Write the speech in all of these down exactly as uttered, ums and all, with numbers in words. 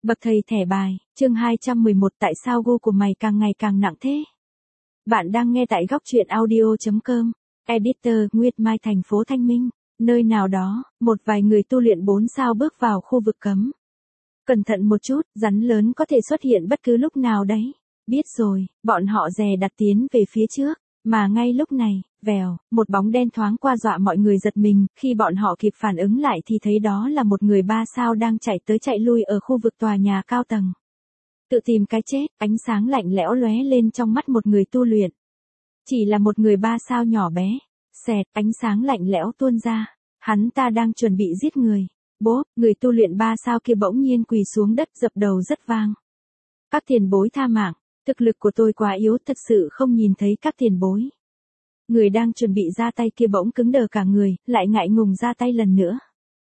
Bậc thầy thẻ bài, chương hai trăm mười một tại sao gu của mày càng ngày càng nặng thế? Bạn đang nghe tại góc truyện audio chấm com, editor Nguyệt Mai thành phố Thanh Minh, nơi nào đó, một vài người tu luyện bốn sao bước vào khu vực cấm. Cẩn thận một chút, rắn lớn có thể xuất hiện bất cứ lúc nào đấy. Biết rồi, bọn họ dè đặt tiến về phía trước, mà ngay lúc này, vèo, một bóng đen thoáng qua dọa mọi người giật mình, khi bọn họ kịp phản ứng lại thì thấy đó là một người ba sao đang chạy tới chạy lui ở khu vực tòa nhà cao tầng. Tự tìm cái chết, ánh sáng lạnh lẽo lóe lên trong mắt một người tu luyện. Chỉ là một người ba sao nhỏ bé, xẹt, ánh sáng lạnh lẽo tuôn ra, hắn ta đang chuẩn bị giết người. Bố, người tu luyện ba sao kia bỗng nhiên quỳ xuống đất dập đầu rất vang. Các tiền bối tha mạng, thực lực của tôi quá yếu, thật sự không nhìn thấy các tiền bối. Người đang chuẩn bị ra tay kia bỗng cứng đờ cả người, lại ngại ngùng ra tay lần nữa.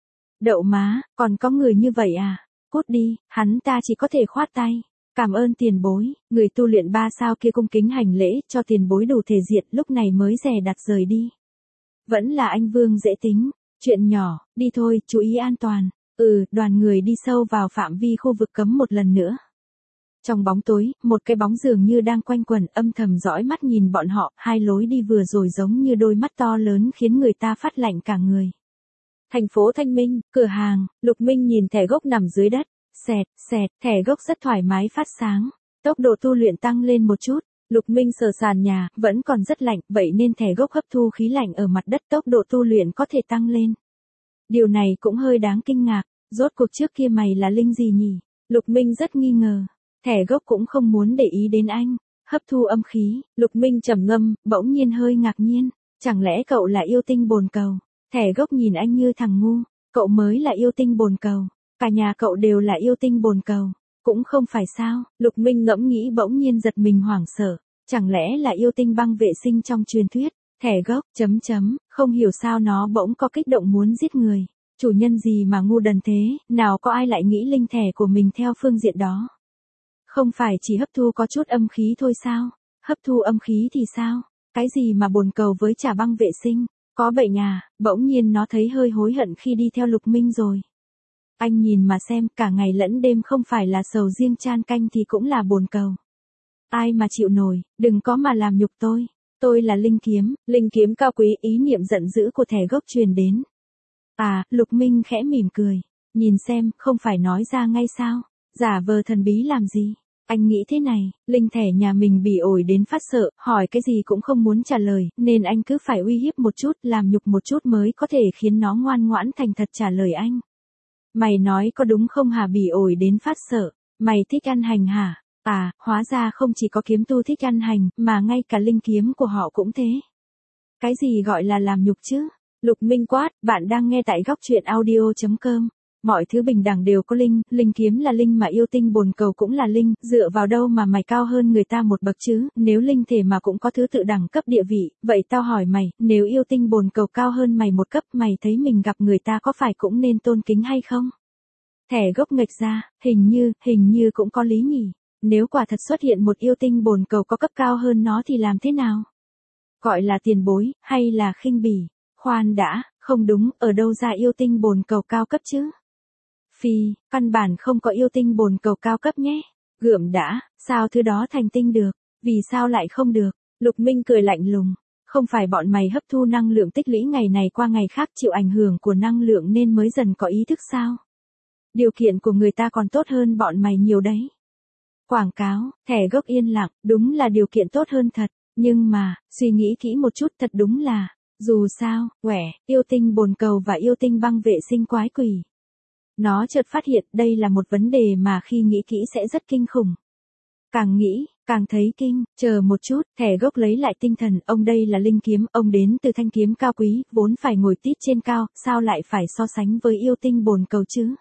Đậu má, còn có người như vậy à? Cút đi, hắn ta chỉ có thể khoát tay. Cảm ơn tiền bối, người tu luyện ba sao kia cung kính hành lễ cho tiền bối đủ thể diện, lúc này mới dè đặt rời đi. Vẫn là anh Vương dễ tính, chuyện nhỏ, đi thôi, chú ý an toàn. Ừ, đoàn người đi sâu vào phạm vi khu vực cấm một lần nữa. Trong bóng tối, một cái bóng dường như đang quanh quẩn âm thầm dõi mắt nhìn bọn họ, hai lối đi vừa rồi giống như đôi mắt to lớn khiến người ta phát lạnh cả người. Thành phố Thanh Minh, cửa hàng, Lục Minh nhìn thẻ gốc nằm dưới đất, xẹt, xẹt, thẻ gốc rất thoải mái phát sáng, tốc độ tu luyện tăng lên một chút. Lục Minh sờ sàn nhà, vẫn còn rất lạnh, vậy nên thẻ gốc hấp thu khí lạnh ở mặt đất, tốc độ tu luyện có thể tăng lên. Điều này cũng hơi đáng kinh ngạc, rốt cuộc trước kia mày là linh gì nhỉ? Lục Minh rất nghi ngờ. Thẻ gốc cũng không muốn để ý đến anh, hấp thu âm khí, Lục Minh trầm ngâm, bỗng nhiên hơi ngạc nhiên, chẳng lẽ cậu là yêu tinh bồn cầu? Thẻ gốc nhìn anh như thằng ngu, cậu mới là yêu tinh bồn cầu, cả nhà cậu đều là yêu tinh bồn cầu, cũng không phải sao? Lục Minh ngẫm nghĩ bỗng nhiên giật mình hoảng sợ, chẳng lẽ là yêu tinh băng vệ sinh trong truyền thuyết? Thẻ gốc, chấm chấm, không hiểu sao nó bỗng có kích động muốn giết người, chủ nhân gì mà ngu đần thế, nào có ai lại nghĩ linh thẻ của mình theo phương diện đó. Không phải chỉ hấp thu có chút âm khí thôi sao? Hấp thu âm khí thì sao? Cái gì mà bồn cầu với chả băng vệ sinh? Có bệnh à? Bỗng nhiên nó thấy hơi hối hận khi đi theo Lục Minh rồi. Anh nhìn mà xem, cả ngày lẫn đêm không phải là sầu riêng chan canh thì cũng là bồn cầu. Ai mà chịu nổi, đừng có mà làm nhục tôi. Tôi là linh kiếm, linh kiếm cao quý, ý niệm giận dữ của thẻ gốc truyền đến. À, Lục Minh khẽ mỉm cười. Nhìn xem, không phải nói ra ngay sao? Giả vờ thần bí làm gì? Anh nghĩ thế này, linh thẻ nhà mình bị ổi đến phát sợ, hỏi cái gì cũng không muốn trả lời, nên anh cứ phải uy hiếp một chút, làm nhục một chút mới có thể khiến nó ngoan ngoãn thành thật trả lời anh. Mày nói có đúng không hả? Bị ổi đến phát sợ, mày thích ăn hành hả? À, hóa ra không chỉ có kiếm tu thích ăn hành, mà ngay cả linh kiếm của họ cũng thế. Cái gì gọi là làm nhục chứ? Lục Minh quát, bạn đang nghe tại góc truyện audio chấm com. Mọi thứ bình đẳng đều có linh, linh kiếm là linh mà yêu tinh bồn cầu cũng là linh, dựa vào đâu mà mày cao hơn người ta một bậc chứ? Nếu linh thể mà cũng có thứ tự đẳng cấp địa vị, vậy tao hỏi mày, nếu yêu tinh bồn cầu cao hơn mày một cấp, mày thấy mình gặp người ta có phải cũng nên tôn kính hay không? Thẻ gốc nghịch ra, hình như, hình như cũng có lý nhỉ. Nếu quả thật xuất hiện một yêu tinh bồn cầu có cấp cao hơn nó thì làm thế nào? Gọi là tiền bối, hay là khinh bỉ? Khoan đã, không đúng, ở đâu ra yêu tinh bồn cầu cao cấp chứ? Phi, căn bản không có yêu tinh bồn cầu cao cấp nhé. Gượm đã, sao thứ đó thành tinh được? Vì sao lại không được? Lục Minh cười lạnh lùng. Không phải bọn mày hấp thu năng lượng tích lũy ngày này qua ngày khác chịu ảnh hưởng của năng lượng nên mới dần có ý thức sao? Điều kiện của người ta còn tốt hơn bọn mày nhiều đấy. Quảng cáo, thẻ gốc yên lặng, đúng là điều kiện tốt hơn thật. Nhưng mà, suy nghĩ kỹ một chút thật đúng là, dù sao, quẻ, yêu tinh bồn cầu và yêu tinh băng vệ sinh quái quỷ. Nó chợt phát hiện đây là một vấn đề mà khi nghĩ kỹ sẽ rất kinh khủng. Càng nghĩ, càng thấy kinh, chờ một chút, thẻ gốc lấy lại tinh thần, ông đây là linh kiếm, ông đến từ thanh kiếm cao quý, vốn phải ngồi tít trên cao, sao lại phải so sánh với yêu tinh bồn cầu chứ?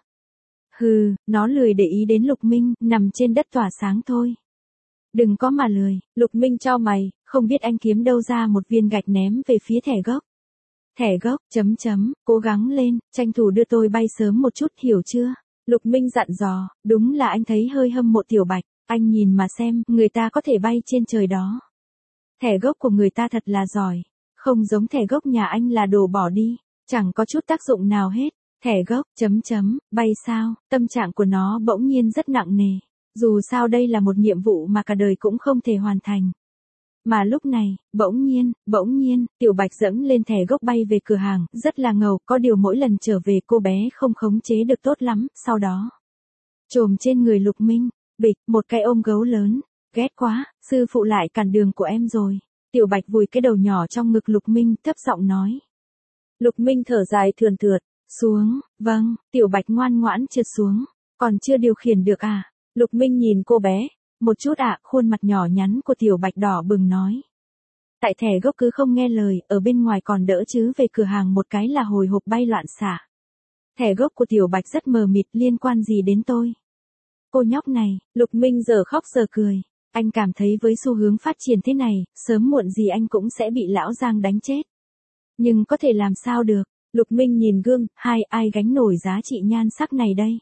Hừ, nó lười để ý đến Lục Minh, nằm trên đất tỏa sáng thôi. Đừng có mà lười, Lục Minh cho mày, không biết anh kiếm đâu ra một viên gạch ném về phía thẻ gốc. Thẻ gốc, chấm chấm, cố gắng lên, tranh thủ đưa tôi bay sớm một chút, hiểu chưa? Lục Minh dặn dò, đúng là anh thấy hơi hâm mộ Tiểu Bạch, anh nhìn mà xem, người ta có thể bay trên trời đó. Thẻ gốc của người ta thật là giỏi, không giống thẻ gốc nhà anh là đồ bỏ đi, chẳng có chút tác dụng nào hết. Thẻ gốc, chấm chấm, bay sao, tâm trạng của nó bỗng nhiên rất nặng nề. Dù sao đây là một nhiệm vụ mà cả đời cũng không thể hoàn thành. Mà lúc này, bỗng nhiên, bỗng nhiên, Tiểu Bạch dẫm lên thẻ gốc bay về cửa hàng, rất là ngầu, có điều mỗi lần trở về cô bé không khống chế được tốt lắm, sau đó. Trồm trên người Lục Minh, bịch, một cái ôm gấu lớn, ghét quá, sư phụ lại cản đường của em rồi. Tiểu Bạch vùi cái đầu nhỏ trong ngực Lục Minh, thấp giọng nói. Lục Minh thở dài thườn thượt, xuống, vâng, Tiểu Bạch ngoan ngoãn trượt xuống, còn chưa điều khiển được à? Lục Minh nhìn cô bé, một chút ạ, à, khuôn mặt nhỏ nhắn của Tiểu Bạch đỏ bừng nói. Tại thẻ gốc cứ không nghe lời, ở bên ngoài còn đỡ chứ về cửa hàng một cái là hồi hộp bay loạn xạ. Thẻ gốc của Tiểu Bạch rất mờ mịt, liên quan gì đến tôi? Cô nhóc này, Lục Minh giờ khóc giờ cười. Anh cảm thấy với xu hướng phát triển thế này, sớm muộn gì anh cũng sẽ bị lão Giang đánh chết. Nhưng có thể làm sao được? Lục Minh nhìn gương, hai ai gánh nổi giá trị nhan sắc này đây?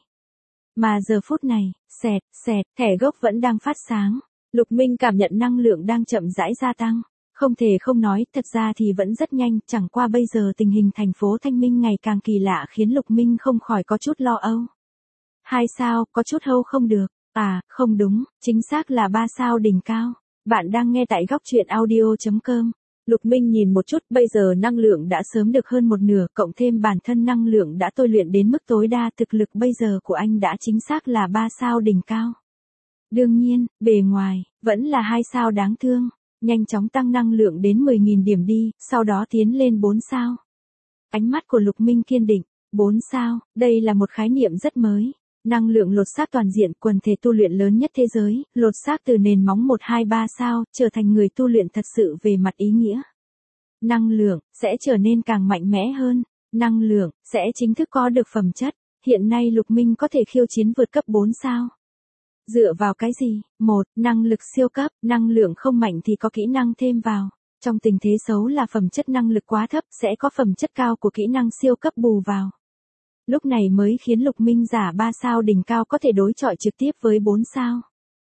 Mà giờ phút này, xẹt, xẹt, thẻ gốc vẫn đang phát sáng. Lục Minh cảm nhận năng lượng đang chậm rãi gia tăng. Không thể không nói, thật ra thì vẫn rất nhanh, chẳng qua bây giờ tình hình thành phố Thanh Minh ngày càng kỳ lạ khiến Lục Minh không khỏi có chút lo âu. Hai sao, có chút hâu không được. À, không đúng, chính xác là ba sao đỉnh cao. Bạn đang nghe tại góc truyện audio chấm com. Lục Minh nhìn một chút, bây giờ năng lượng đã sớm được hơn một nửa, cộng thêm bản thân năng lượng đã tôi luyện đến mức tối đa, thực lực bây giờ của anh đã chính xác là ba sao đỉnh cao. Đương nhiên, bề ngoài, vẫn là hai sao đáng thương, nhanh chóng tăng năng lượng đến mười nghìn điểm đi, sau đó tiến lên bốn sao. Ánh mắt của Lục Minh kiên định, bốn sao, đây là một khái niệm rất mới. Năng lượng lột xác toàn diện, quần thể tu luyện lớn nhất thế giới, lột xác từ nền móng một hai ba sao, trở thành người tu luyện thật sự về mặt ý nghĩa. Năng lượng, sẽ trở nên càng mạnh mẽ hơn. Năng lượng, sẽ chính thức có được phẩm chất. Hiện nay Lục Minh có thể khiêu chiến vượt cấp bốn sao. Dựa vào cái gì? Một, năng lực siêu cấp, năng lượng không mạnh thì có kỹ năng thêm vào. Trong tình thế xấu là phẩm chất năng lực quá thấp, sẽ có phẩm chất cao của kỹ năng siêu cấp bù vào. Lúc này mới khiến Lục Minh giả ba sao đỉnh cao có thể đối chọi trực tiếp với bốn sao.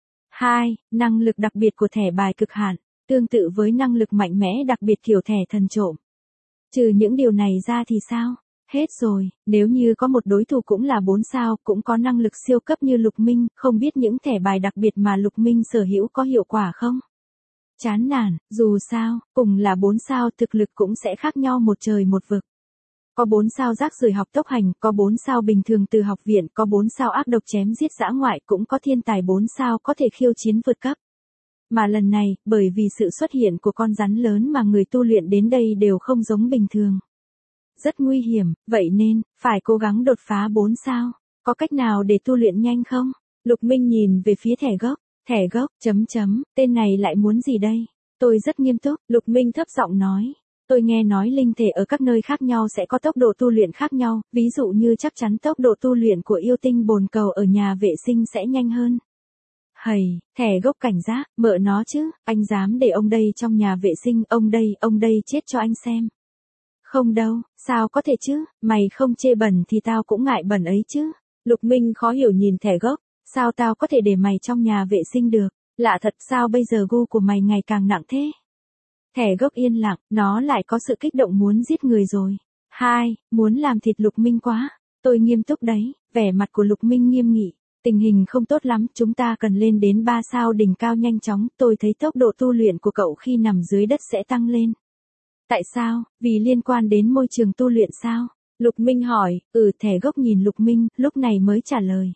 Hai, năng lực đặc biệt của thẻ bài cực hạn, tương tự với năng lực mạnh mẽ đặc biệt kiểu thẻ thần trộm. Trừ những điều này ra thì sao? Hết rồi, nếu như có một đối thủ cũng là bốn sao, cũng có năng lực siêu cấp như Lục Minh, không biết những thẻ bài đặc biệt mà Lục Minh sở hữu có hiệu quả không? Chán nản, dù sao, cùng là bốn sao thực lực cũng sẽ khác nhau một trời một vực. Có bốn sao rác rưởi học tốc hành, có bốn sao bình thường từ học viện, có bốn sao ác độc chém giết dã ngoại, cũng có thiên tài bốn sao có thể khiêu chiến vượt cấp. Mà lần này, bởi vì sự xuất hiện của con rắn lớn mà người tu luyện đến đây đều không giống bình thường. Rất nguy hiểm, vậy nên, phải cố gắng đột phá bốn sao. Có cách nào để tu luyện nhanh không? Lục Minh nhìn về phía thẻ gốc, thẻ gốc, chấm chấm, tên này lại muốn gì đây? Tôi rất nghiêm túc, Lục Minh thấp giọng nói. Tôi nghe nói linh thể ở các nơi khác nhau sẽ có tốc độ tu luyện khác nhau, ví dụ như chắc chắn tốc độ tu luyện của yêu tinh bồn cầu ở nhà vệ sinh sẽ nhanh hơn. Hầy, thẻ gốc cảnh giác, mợ nó chứ, anh dám để ông đây trong nhà vệ sinh, ông đây, ông đây chết cho anh xem. Không đâu, sao có thể chứ, mày không chê bẩn thì tao cũng ngại bẩn ấy chứ. Lục Minh khó hiểu nhìn thẻ gốc, sao tao có thể để mày trong nhà vệ sinh được, lạ thật sao bây giờ gu của mày ngày càng nặng thế. Thẻ gốc yên lặng, nó lại có sự kích động muốn giết người rồi. Hai, muốn làm thịt Lục Minh quá. Tôi nghiêm túc đấy, vẻ mặt của Lục Minh nghiêm nghị. Tình hình không tốt lắm, chúng ta cần lên đến ba sao đỉnh cao nhanh chóng, tôi thấy tốc độ tu luyện của cậu khi nằm dưới đất sẽ tăng lên. Tại sao? Vì liên quan đến môi trường tu luyện sao? Lục Minh hỏi, ừ thẻ gốc nhìn Lục Minh, lúc này mới trả lời.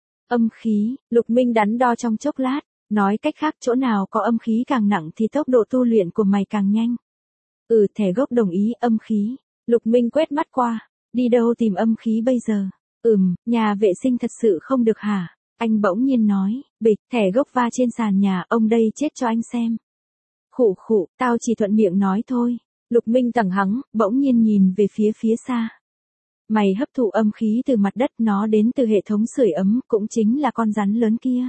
Âm khí, Lục Minh đắn đo trong chốc lát. Nói cách khác chỗ nào có âm khí càng nặng thì tốc độ tu luyện của mày càng nhanh. Ừ thẻ gốc đồng ý âm khí. Lục Minh quét mắt qua. Đi đâu tìm âm khí bây giờ? Ừm, nhà vệ sinh thật sự không được hả? Anh bỗng nhiên nói, bịch, thẻ gốc va trên sàn nhà, ông đây chết cho anh xem. Khụ khụ, tao chỉ thuận miệng nói thôi. Lục Minh tằng hắng, bỗng nhiên nhìn về phía phía xa. Mày hấp thụ âm khí từ mặt đất, nó đến từ hệ thống sưởi ấm, cũng chính là con rắn lớn kia.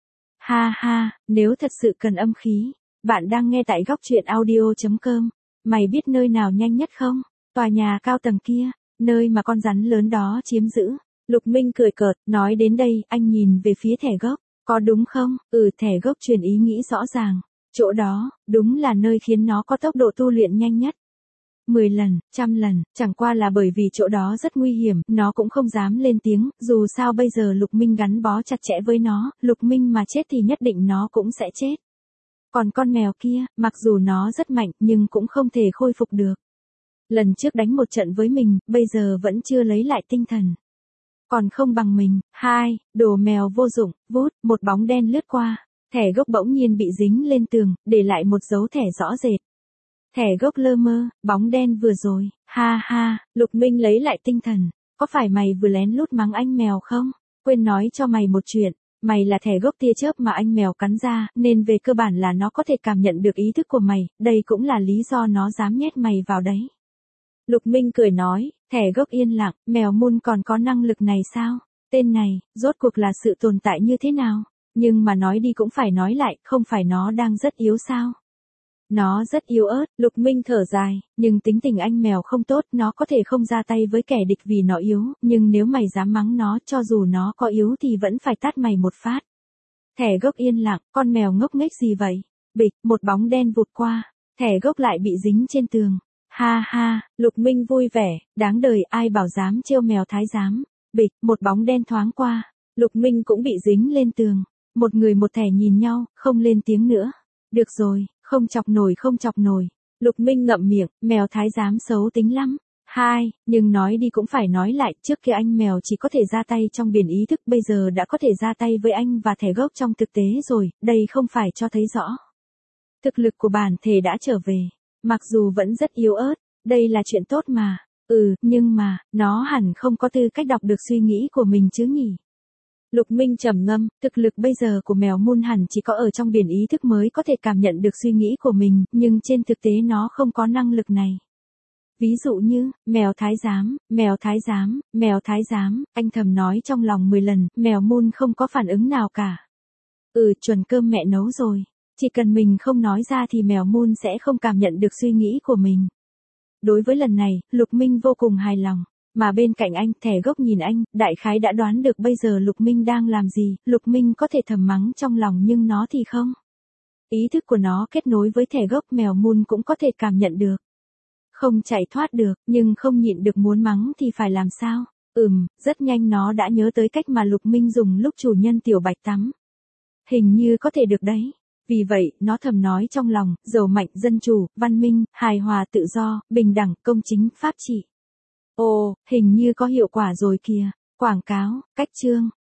Ha ha, nếu thật sự cần âm khí, bạn đang nghe tại góc truyện audio chấm com. Mày biết nơi nào nhanh nhất không? Tòa nhà cao tầng kia, nơi mà con rắn lớn đó chiếm giữ. Lục Minh cười cợt, nói đến đây, anh nhìn về phía thẻ gốc, có đúng không? Ừ thẻ gốc truyền ý nghĩ rõ ràng. Chỗ đó, đúng là nơi khiến nó có tốc độ tu luyện nhanh nhất. mười lần, trăm lần, chẳng qua là bởi vì chỗ đó rất nguy hiểm, nó cũng không dám lên tiếng, dù sao bây giờ Lục Minh gắn bó chặt chẽ với nó, Lục Minh mà chết thì nhất định nó cũng sẽ chết. Còn con mèo kia, mặc dù nó rất mạnh nhưng cũng không thể khôi phục được. Lần trước đánh một trận với mình, bây giờ vẫn chưa lấy lại tinh thần. Còn không bằng mình. Hai, đồ mèo vô dụng, vút, một bóng đen lướt qua. Thẻ gốc bỗng nhiên bị dính lên tường, để lại một dấu thẻ rõ rệt. Thẻ gốc lơ mơ, bóng đen vừa rồi, ha ha, Lục Minh lấy lại tinh thần. Có phải mày vừa lén lút mắng anh mèo không? Quên nói cho mày một chuyện. Mày là thẻ gốc tia chớp mà anh mèo cắn ra, nên về cơ bản là nó có thể cảm nhận được ý thức của mày, đây cũng là lý do nó dám nhét mày vào đấy. Lục Minh cười nói, thẻ gốc yên lặng, mèo Moon còn có năng lực này sao? Tên này, rốt cuộc là sự tồn tại như thế nào? Nhưng mà nói đi cũng phải nói lại, không phải nó đang rất yếu sao? Nó rất yếu ớt, Lục Minh thở dài, nhưng tính tình anh mèo không tốt, nó có thể không ra tay với kẻ địch vì nó yếu, nhưng nếu mày dám mắng nó cho dù nó có yếu thì vẫn phải tát mày một phát. Thẻ gốc yên lặng, con mèo ngốc nghếch gì vậy? Bịch, một bóng đen vụt qua, thẻ gốc lại bị dính trên tường. Ha ha, Lục Minh vui vẻ, đáng đời ai bảo dám trêu mèo thái giám. Bịch, một bóng đen thoáng qua, Lục Minh cũng bị dính lên tường. Một người một thẻ nhìn nhau, không lên tiếng nữa. Được rồi, không chọc nổi không chọc nổi. Lục Minh ngậm miệng, mèo thái giám xấu tính lắm. Hai, nhưng nói đi cũng phải nói lại, trước kia anh mèo chỉ có thể ra tay trong biển ý thức, bây giờ đã có thể ra tay với anh và thẻ gốc trong thực tế rồi, đây không phải cho thấy rõ. Thực lực của bản thể đã trở về, mặc dù vẫn rất yếu ớt, đây là chuyện tốt mà. Ừ, nhưng mà, nó hẳn không có tư cách đọc được suy nghĩ của mình chứ nhỉ. Lục Minh trầm ngâm, thực lực bây giờ của mèo Moon hẳn chỉ có ở trong biển ý thức mới có thể cảm nhận được suy nghĩ của mình, nhưng trên thực tế nó không có năng lực này. Ví dụ như, mèo thái giám, mèo thái giám, mèo thái giám, anh thầm nói trong lòng mười lần, mèo Moon không có phản ứng nào cả. Ừ, chuẩn cơm mẹ nấu rồi. Chỉ cần mình không nói ra thì mèo Moon sẽ không cảm nhận được suy nghĩ của mình. Đối với lần này, Lục Minh vô cùng hài lòng. Mà bên cạnh anh, thẻ gốc nhìn anh, đại khái đã đoán được bây giờ Lục Minh đang làm gì, Lục Minh có thể thầm mắng trong lòng nhưng nó thì không. Ý thức của nó kết nối với thẻ gốc mèo Moon cũng có thể cảm nhận được. Không chạy thoát được, nhưng không nhịn được muốn mắng thì phải làm sao? Ừm, rất nhanh nó đã nhớ tới cách mà Lục Minh dùng lúc chủ nhân Tiểu Bạch tắm. Hình như có thể được đấy. Vì vậy, nó thầm nói trong lòng, giàu mạnh, dân chủ, văn minh, hài hòa, tự do, bình đẳng, công chính, pháp trị. Ồ, hình như có hiệu quả rồi kìa. Quảng cáo, cách chương.